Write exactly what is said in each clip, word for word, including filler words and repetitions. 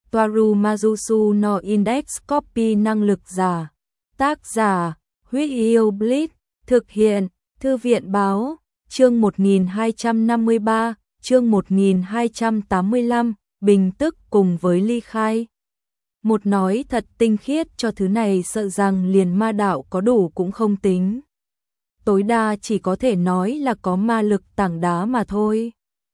Toaru Majusu no Index Copy năng lực giả. Tác giả, Huyết Yêu Blitz, thực hiện, Thư viện báo, chương một nghìn hai trăm năm mươi ba, chương một nghìn hai trăm tám mươi lăm, bình tức cùng với ly khai. Một nói thật tinh khiết cho thứ này sợ rằng liền ma đạo có đủ cũng không tính. Tối đa chỉ có thể nói là có ma lực tảng đá mà thôi.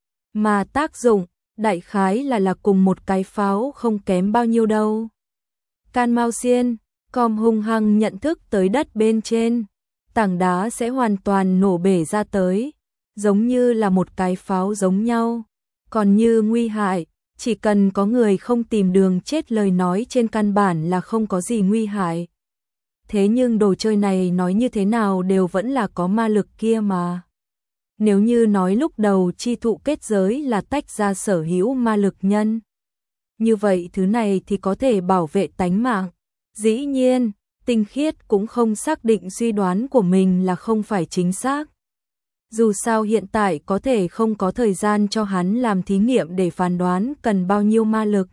Mà tác dụng, đại khái là là cùng một cái pháo không kém bao nhiêu đâu. Can Mao Xiên, com hung hăng nhận thức tới đất bên trên, tảng đá sẽ hoàn toàn nổ bể ra tới, giống như là một cái pháo giống nhau. Còn như nguy hại, chỉ cần có người không tìm đường chết lời nói trên căn bản là không có gì nguy hại. Thế nhưng đồ chơi này nói như thế nào đều vẫn là có ma lực kia mà. Nếu như nói lúc đầu chi thụ kết giới là tách ra sở hữu ma lực nhân, như vậy thứ này thì có thể bảo vệ tánh mạng. Dĩ nhiên, tinh khiết cũng không xác định suy đoán của mình là không phải chính xác. Dù sao hiện tại có thể không có thời gian cho hắn làm thí nghiệm để phán đoán cần bao nhiêu ma lực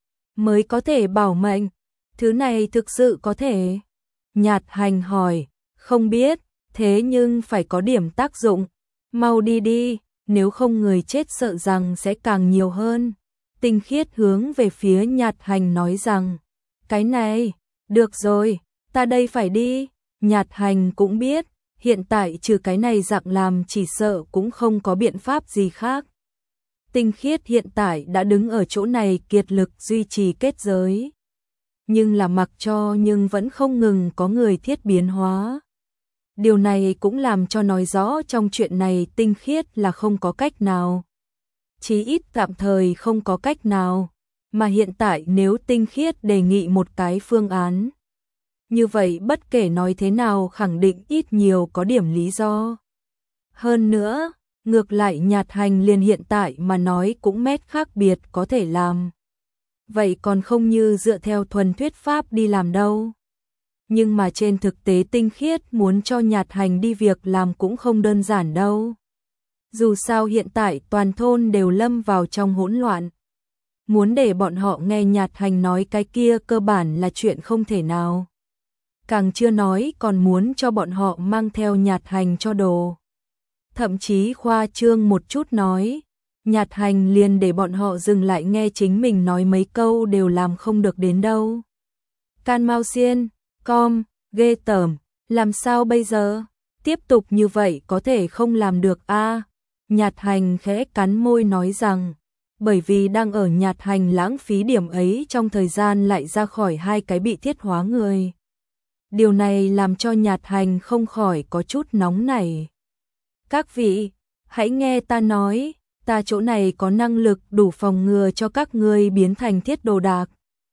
mới có thể bảo mệnh. Thứ này thực sự có thể? Nhạt Hành hỏi, không biết, thế nhưng phải có điểm tác dụng. Mau đi đi, nếu không người chết sợ rằng sẽ càng nhiều hơn. Tinh khiết hướng về phía Nhạt Hành nói rằng, cái này, được rồi, ta đây phải đi. Nhạt Hành cũng biết, hiện tại trừ cái này dạng làm chỉ sợ cũng không có biện pháp gì khác. Tinh khiết hiện tại đã đứng ở chỗ này kiệt lực duy trì kết giới. Nhưng là mặc cho nhưng vẫn không ngừng có người thiết biến hóa. Điều này cũng làm cho nói rõ trong chuyện này tinh khiết là không có cách nào. Chí ít tạm thời không có cách nào. Mà hiện tại nếu tinh khiết đề nghị một cái phương án, như vậy bất kể nói thế nào khẳng định ít nhiều có điểm lý do. Hơn nữa, ngược lại Nhạt Hành liền hiện tại mà nói cũng mét khác biệt có thể làm. Vậy còn không như dựa theo thuần thuyết pháp đi làm đâu. Nhưng mà trên thực tế tinh khiết muốn cho Nhạt Hành đi việc làm cũng không đơn giản đâu. Dù sao hiện tại toàn thôn đều lâm vào trong hỗn loạn. Muốn để bọn họ nghe Nhạt Hành nói cái kia cơ bản là chuyện không thể nào. Càng chưa nói còn muốn cho bọn họ mang theo Nhạt Hành cho đồ. Thậm chí khoa trương một chút nói, Nhạt Hành liền để bọn họ dừng lại nghe chính mình nói mấy câu đều làm không được đến đâu. Can Mao Xiên, com, ghê tởm, làm sao bây giờ? Tiếp tục như vậy có thể không làm được a. À, Nhạt Hành khẽ cắn môi nói rằng, bởi vì đang ở Nhạt Hành lãng phí điểm ấy trong thời gian lại ra khỏi hai cái bị thiết hóa người. Điều này làm cho Nhạt Hành không khỏi có chút nóng nảy. Các vị, hãy nghe ta nói, ta chỗ này có năng lực đủ phòng ngừa cho các ngươi biến thành thiết đồ đạc.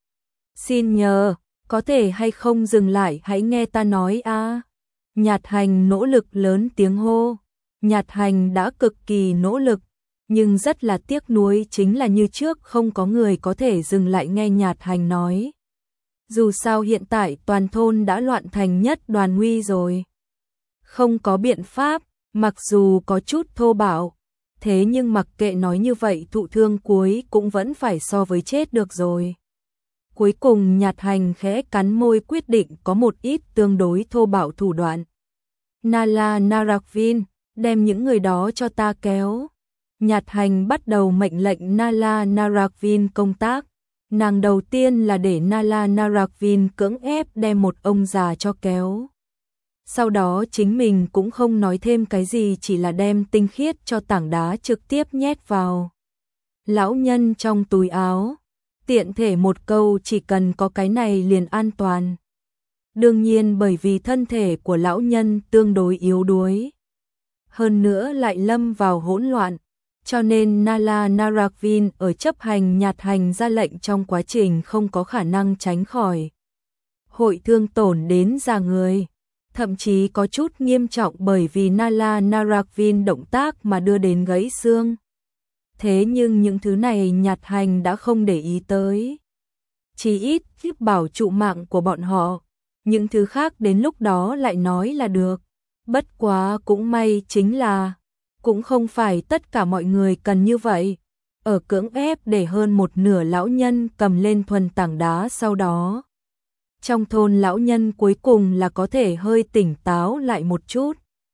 Xin nhờ, có thể hay không dừng lại hãy nghe ta nói a. À. Nhạt Hành nỗ lực lớn tiếng hô. Nhạt Hành đã cực kỳ nỗ lực, nhưng rất là tiếc nuối chính là như trước không có người có thể dừng lại nghe Nhạt Hành nói. Dù sao hiện tại toàn thôn đã loạn thành nhất đoàn nguy rồi. Không có biện pháp, mặc dù có chút thô bạo, thế nhưng mặc kệ nói như vậy thụ thương cuối cũng vẫn phải so với chết được rồi. Cuối cùng Nhạt Hành khẽ cắn môi quyết định có một ít tương đối thô bạo thủ đoạn. Nala Narakvin, đem những người đó cho ta kéo. Nhạt Hành bắt đầu mệnh lệnh Nala Narakvin công tác. Nàng đầu tiên là để Nala Narakvin cưỡng ép đem một ông già cho kéo. Sau đó chính mình cũng không nói thêm cái gì, chỉ là đem tinh khiết cho tảng đá trực tiếp nhét vào lão nhân trong túi áo. Tiện thể một câu chỉ cần có cái này liền an toàn. Đương nhiên bởi vì thân thể của lão nhân tương đối yếu đuối. Hơn nữa lại lâm vào hỗn loạn. Cho nên Nala Narakvin ở chấp hành Nhạt Hành ra lệnh trong quá trình không có khả năng tránh khỏi hội thương tổn đến da người. Thậm chí có chút nghiêm trọng bởi vì Nala Narakvin động tác mà đưa đến gãy xương. Thế nhưng những thứ này Nhạt Hành đã không để ý tới. Chỉ ít giúp bảo trụ mạng của bọn họ. Những thứ khác đến lúc đó lại nói là được. Bất quá cũng may chính là cũng không phải tất cả mọi người cần như vậy. ở cưỡng ép để hơn một nửa lão nhân cầm lên thuần tảng đá, sau đó trong thôn lão nhân cuối cùng là có thể hơi tỉnh táo lại một chút.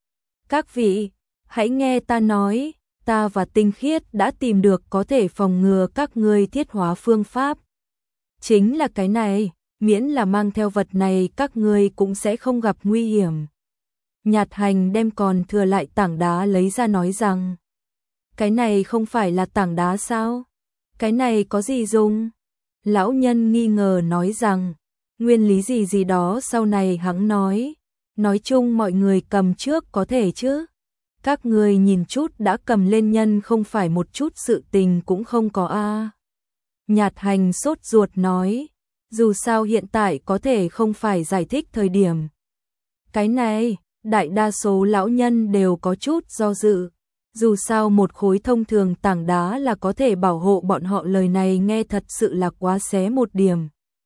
Các vị, hãy nghe ta nói, ta và Tinh Khiết đã tìm được có thể phòng ngừa các ngươi thiết hóa phương pháp. Chính là cái này, miễn là mang theo vật này các ngươi cũng sẽ không gặp nguy hiểm. Nhạt Hành đem còn thừa lại tảng đá lấy ra nói rằng, cái này không phải là tảng đá sao? Cái này có gì dùng? Lão nhân nghi ngờ nói rằng, nguyên lý gì gì đó sau này hắn nói, nói chung mọi người cầm trước có thể chứ. Các người nhìn chút đã cầm lên nhân không phải một chút sự tình cũng không có a. À. Nhạt Hành sốt ruột nói, dù sao hiện tại có thể không phải giải thích thời điểm. Cái này, đại đa số lão nhân đều có chút do dự. Dù sao một khối thông thường tảng đá là có thể bảo hộ bọn họ, lời này nghe thật sự là quá xé một điểm.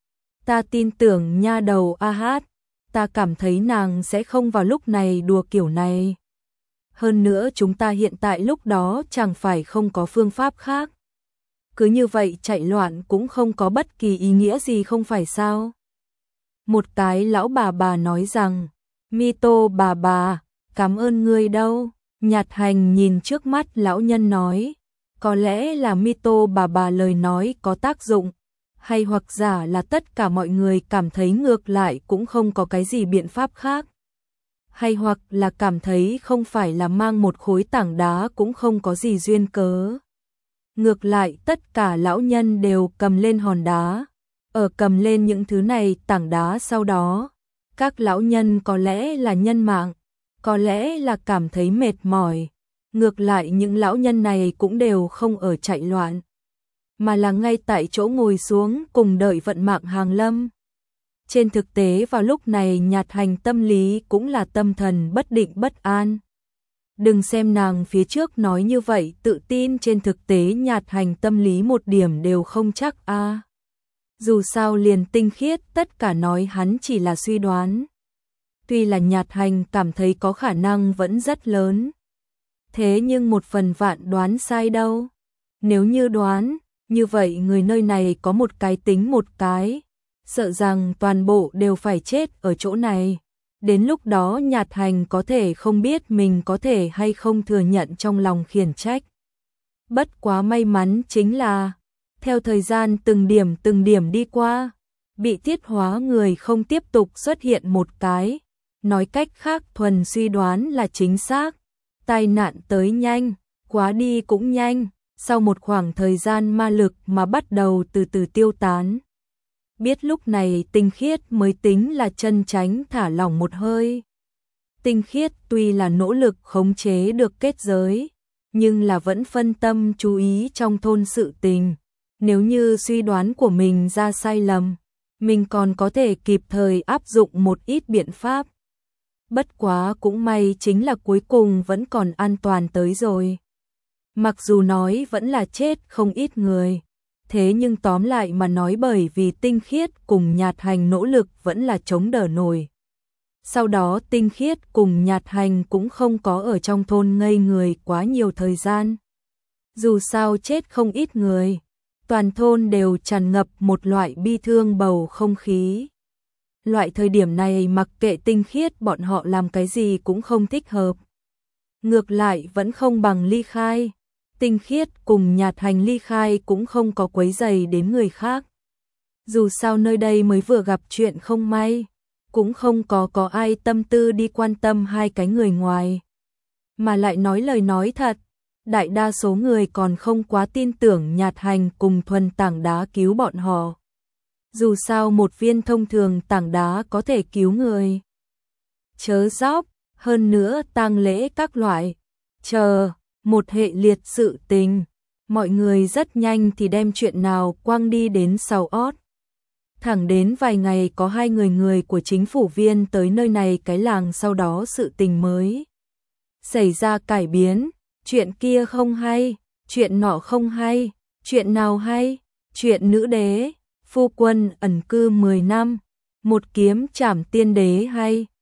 Ta tin tưởng nha đầu A Hát, ta cảm thấy nàng sẽ không vào lúc này đùa kiểu này. Hơn nữa chúng ta hiện tại lúc đó chẳng phải không có phương pháp khác. Cứ như vậy chạy loạn cũng không có bất kỳ ý nghĩa gì không phải sao? Một cái lão bà bà nói rằng, Mito bà bà, cảm ơn ngươi đâu. Nhạt Hành nhìn trước mắt lão nhân nói, có lẽ là Mito bà bà lời nói có tác dụng, hay hoặc giả là tất cả mọi người cảm thấy ngược lại cũng không có cái gì biện pháp khác. Hay hoặc là cảm thấy không phải là mang một khối tảng đá cũng không có gì duyên cớ. Ngược lại tất cả lão nhân đều cầm lên hòn đá, ở cầm lên những thứ này tảng đá sau đó, các lão nhân có lẽ là nhân mạng, có lẽ là cảm thấy mệt mỏi. Ngược lại những lão nhân này cũng đều không ở chạy loạn, mà là ngay tại chỗ ngồi xuống cùng đợi vận mạng hàng lâm. Trên thực tế vào lúc này Nhạt Hành tâm lý cũng là tâm thần bất định bất an. Đừng xem nàng phía trước nói như vậy tự tin, trên thực tế Nhạt Hành tâm lý một điểm đều không chắc a. À. Dù sao liền Tinh Khiết tất cả nói hắn chỉ là suy đoán. Tuy là Nhạt Hành cảm thấy có khả năng vẫn rất lớn. Thế nhưng một phần vạn đoán sai đâu. Nếu như đoán, như vậy người nơi này có một cái tính một cái. Sợ rằng toàn bộ đều phải chết ở chỗ này. Đến lúc đó Nhạt Hành có thể không biết mình có thể hay không thừa nhận trong lòng khiển trách. Bất quá may mắn chính là, theo thời gian từng điểm từng điểm đi qua, bị thiết hóa người không tiếp tục xuất hiện một cái. Nói cách khác thuần suy đoán là chính xác. Tai nạn tới nhanh, quá đi cũng nhanh, sau một khoảng thời gian ma lực mà bắt đầu từ từ tiêu tán. Biết lúc này Tinh Khiết mới tính là chân tránh thả lỏng một hơi. Tinh Khiết tuy là nỗ lực khống chế được kết giới, nhưng là vẫn phân tâm chú ý trong thôn sự tình. Nếu như suy đoán của mình ra sai lầm, mình còn có thể kịp thời áp dụng một ít biện pháp. Bất quá cũng may chính là cuối cùng vẫn còn an toàn tới rồi. Mặc dù nói vẫn là chết không ít người, thế nhưng tóm lại mà nói bởi vì Tinh Khiết cùng Nhạt Hành nỗ lực vẫn là chống đỡ nổi. Sau đó Tinh Khiết cùng Nhạt Hành cũng không có ở trong thôn ngây người quá nhiều thời gian. Dù sao chết không ít người, toàn thôn đều tràn ngập một loại bi thương bầu không khí. Loại thời điểm này mặc kệ Tinh Khiết bọn họ làm cái gì cũng không thích hợp. Ngược lại vẫn không bằng ly khai. Tinh Khiết cùng Nhạt Hành ly khai cũng không có quấy rầy đến người khác. Dù sao nơi đây mới vừa gặp chuyện không may, cũng không có có ai tâm tư đi quan tâm hai cái người ngoài. Mà lại nói lời nói thật, đại đa số người còn không quá tin tưởng Nhạt Hành cùng thuần tảng đá cứu bọn họ. Dù sao một viên thông thường tảng đá có thể cứu người. Chớ dóc, hơn nữa tang lễ các loại. Chờ, một hệ liệt sự tình. Mọi người rất nhanh thì đem chuyện nào quăng đi đến sau ót. Thẳng đến vài ngày có hai người người của chính phủ viên tới nơi này cái làng, sau đó sự tình mới xảy ra cải biến. Chuyện kia không hay, chuyện nọ không hay, chuyện nào hay, chuyện nữ đế, phu quân ẩn cư mười năm, một kiếm trảm tiên đế hay,